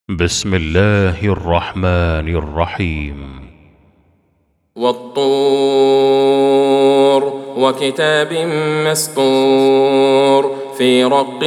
بسم الله الرحمن الرحيم. والطور وكتاب مسطور في رق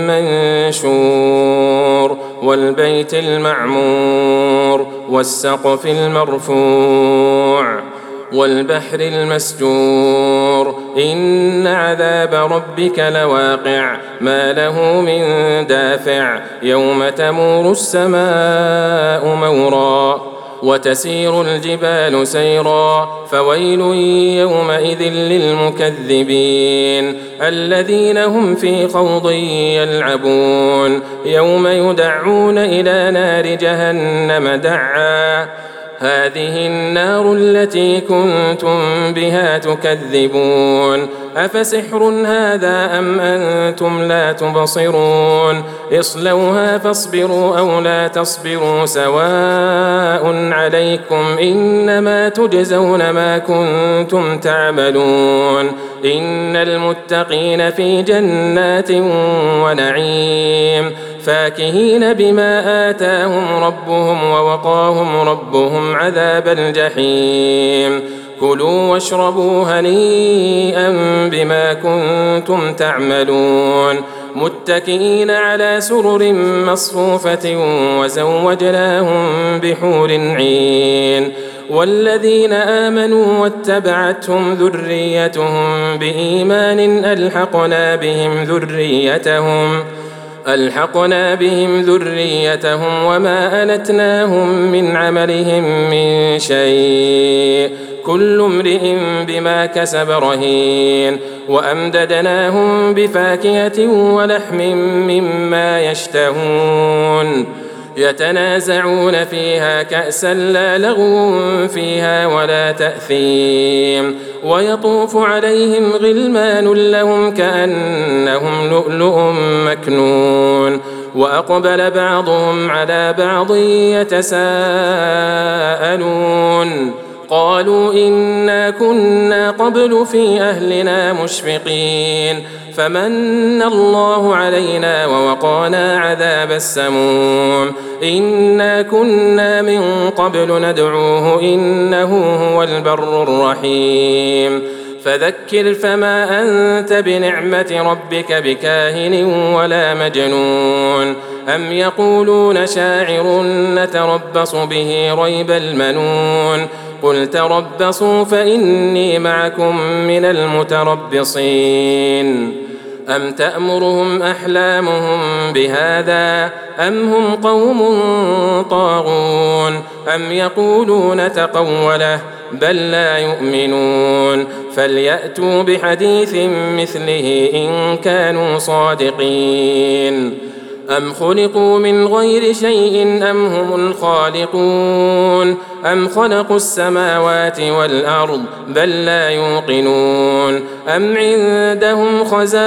منشور والبيت المعمور والسقف المرفوع والبحر المسجور إن عذاب ربك لواقع ما له من دافع يوم تمور السماء مورا وتسير الجبال سيرا فويل يومئذ للمكذبين الذين هم في خوض يلعبون يوم يدعون إلى نار جهنم دعا هذه النار التي كنتم بها تكذبون أفسحر هذا أم أنتم لا تبصرون اصلوها فاصبروا أو لا تصبروا سواء عليكم إنما تجزون ما كنتم تعملون إن المتقين في جنات ونعيم فاكهين بما آتاهم ربهم ووقاهم ربهم عذاب الجحيم كلوا واشربوا هنيئا بما كنتم تعملون متكئين على سرر مصفوفة وزوجناهم بحور عين والذين آمنوا واتبعتهم ذريتهم بإيمان ألحقنا بهم ذريتهم وما ألتناهم من عملهم من شيء كل امرئ بما كسب رهين وأمددناهم بفاكهة ولحم مما يشتهون يتنازعون فيها كأسا لا لغو فيها ولا تأثيم ويطوف عليهم غلمان لهم كأنهم لؤلؤ مكنون وأقبل بعضهم على بعض يتساءلون قالوا إنا كنا قبل في أهلنا مشفقين فمن الله علينا ووقانا عذاب السموم إنا كنا من قبل ندعوه إنه هو البر الرحيم فذكر فما أنت بنعمة ربك بكاهن ولا مجنون أم يقولون شاعر نتربص به ريب المنون قل تربصوا فإني معكم من المتربصين أم تأمرهم أحلامهم بهذا أم هم قوم طاغون أم يقولون تقوله بل لا يؤمنون فليأتوا بحديث مثله إن كانوا صادقين أم خلقوا من غير شيء أم هم الخالقون أم خلقوا السماوات والأرض بل لا يوقنون أم عندهم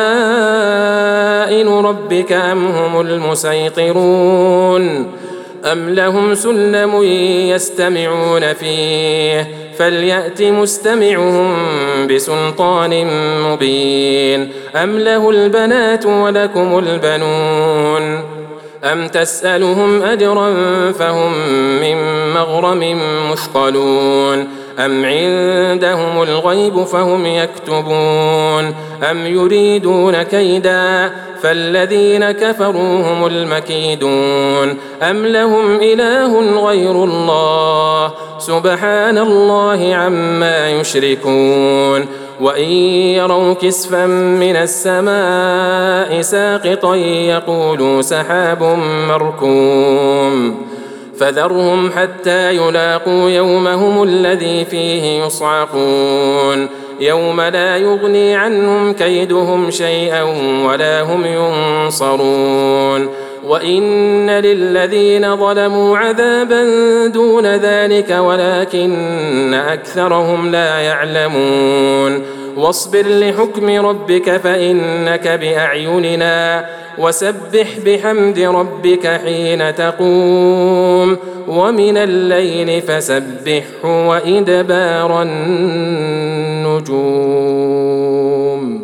خزائن ربك أم هم المسيطرون أم لهم سلم يستمعون فيه فليأت مستمعهم بسلطان مبين أم له البنات ولكم البنون أم تسألهم أجرا فهم من مغرم مثقلون أم عندهم الغيب فهم يكتبون أم يريدون كيدا فالذين كفروا هم المكيدون أم لهم إله غير الله سبحان الله عما يشركون وإن يروا كسفا من السماء ساقطا يقولوا سحاب مركوم فذرهم حتى يلاقوا يومهم الذي فيه يصعقون يوم لا يغني عنهم كيدهم شيئا ولا هم ينصرون وإن للذين ظلموا عذابا دون ذلك ولكن أكثرهم لا يعلمون واصبر لحكم ربك فإنك بأعيننا وسبح بحمد ربك حين تقوم ومن الليل فسبحه وإدبار النجوم.